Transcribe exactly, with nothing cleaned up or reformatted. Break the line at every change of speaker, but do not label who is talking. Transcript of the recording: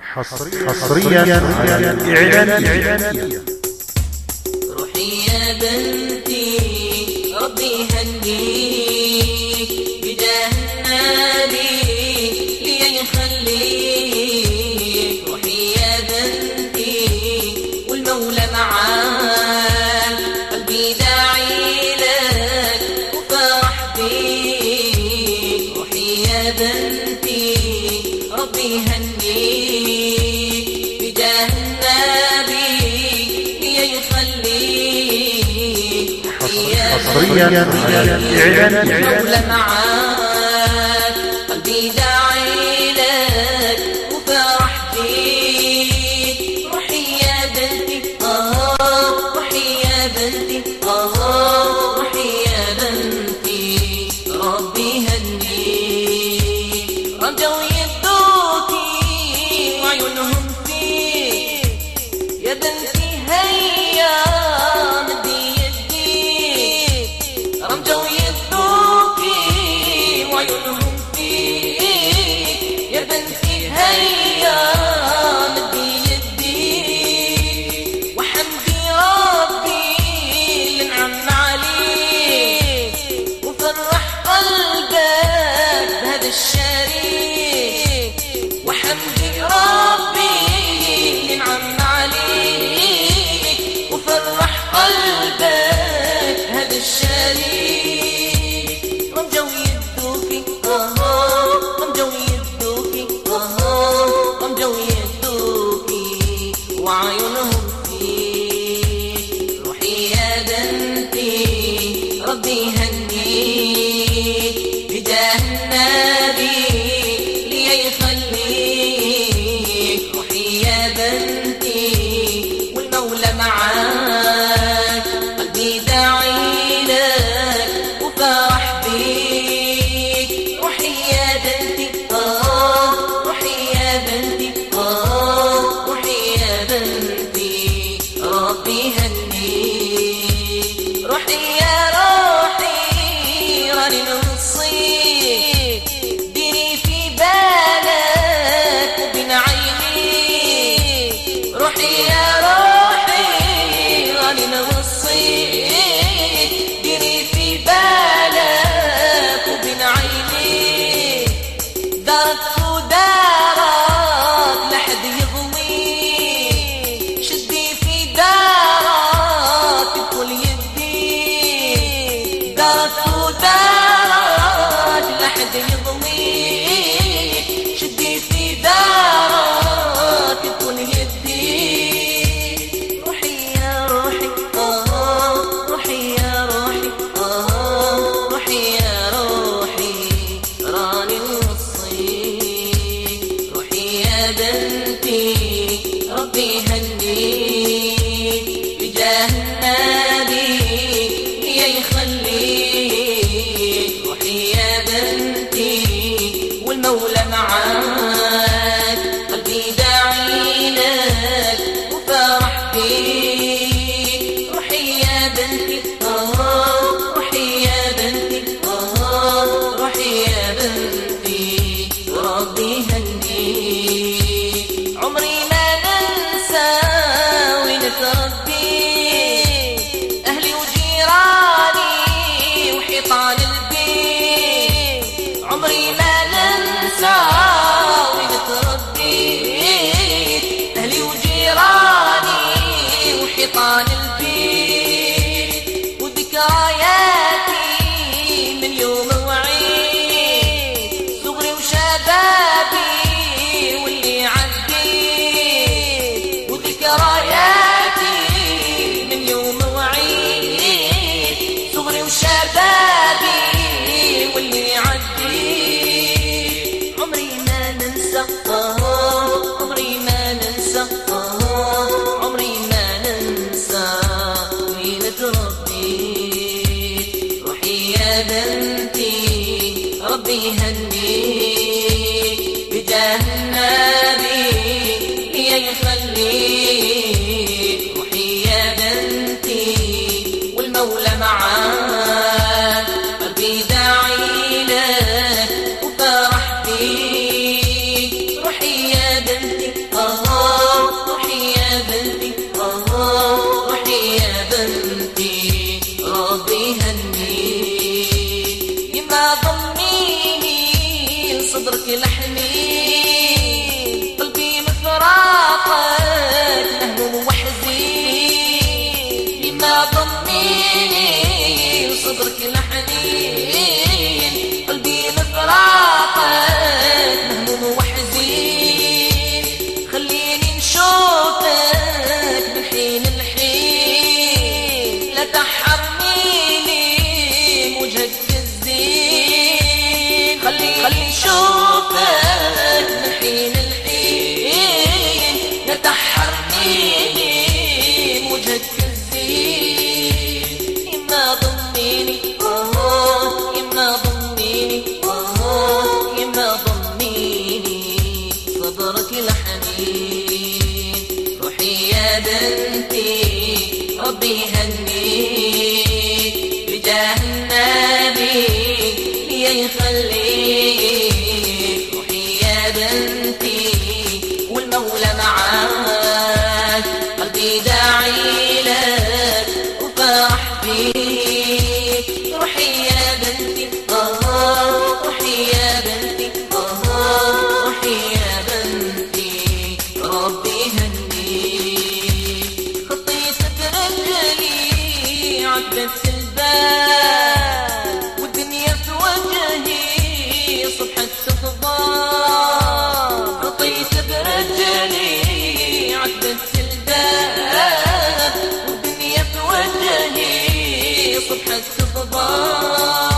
حصريا إعلانية.
روحي يا بنتي ربي يهنيك بجاه النبي لي يخليك. روحي يا بنتي والمولى معاك، قلبي داعي لك وفرح بيك. روحي يا بنتي ربي يهنيك بجاه النبي لي يخليك.
حصريا إعلانية.
المولى معاك، قلبي داعي لك وفرح بيك. روحي يا بنتي آه، روحي يا بنتي آه، روحي يا بنتي ربي يهنيك. رجوا يدوكي وعيونهم فيك يا بنتي هيا مدي يديك. رجوا يدوكي وعيونهم فيك يا بنتي هيا مدي يديك. وحمدي ربي لنعم عليك وفرح قلبك بهذا الشريك. وحمدي ربي لنعم عليك وفرح قلبك هذا الشريك. رمجوا يدوكي آه، رمجوا يدوكي آه، رمجوا يدوكي وعيونهم فيك. روحي يا بنتي ربي يهنيك بجاه النبي لي يخليك. روحي يا بنتي والمولى معاك، قلبي داعي لك وفرح بيك. روحي يا بنتي آه، روحي يا بنتي آه، روحي يا بنتي ربي يهنيك. روحي يا روحي راني نوصيك ديري في بالك وبين عينيك. روحي يا روحي راني نوصيك ديري في بالك وبين عينيك. دارك ودارك لحد يغويك، شدي في دارك بكل يديك. دارك ودارك لحد يغويك، شدي في دارك بكل يديك. روحي يا روحي آه، روحي يا روحي آه، روحي يا روحي راني نوصيك. روحي يا بنتي ربي يهنيك بجاه النبي لي يخليك. روحي يا بنتي والمولى معاك، قلبي داعي لك وفرح بيك. روحي يا بنتي آه، روحي يا بنتي آه، روحي يا بنتي وربي يهنيك. عمري ما ننسى وين تربيت، أهلي وجيراني وحيطان البيت. عمري ما ننسى وين تربيت، أهلي وجيراني وحيطان البيت. وذكرياتي من يوم وعيد، صغري وشبابي واللي عديت. وذكرياتي من يوم وعيد، صغري وشبابي واللي عديت. عمري ما ننسى آه، عمري ما ننسى آه، عمري ما ننسى وين تربيت. روحي يا بنتي ربي يهنيك بجاه النبي لي يخليك. روحي يا بنتي والمولى معاك، قلبي داعي لك وفرح بيك. روحي يا بنتي الحنين قلبي مفراقك مهموم وحزين لما ضميني صدرك الحنين قلبي مفراقك مهموم وحزين خليني نشوفك من حين لحين لا تحرميني وجهك الزين خلي خلي نشوفك من حين لحين لا تحرميني وجهك الزين يما ضميني آه يما ضميني آه يما ضميني صدرك الحنين روحي يا بنتي ربي يهنيك بجاه النبي لي يخليك روحي يا بنتي والمولى معاك قلبي داعي لك وفرح بيك روحي يا بنتي آه روحي يا بنتي آه روحي يا بنتي ربي يهنيك خطيت برجلي عقبة الباب والدنيا في وجهي صبحت تفضل خطيت برجلي عقبة الباب والدنيا في وجهي صبحت تفضل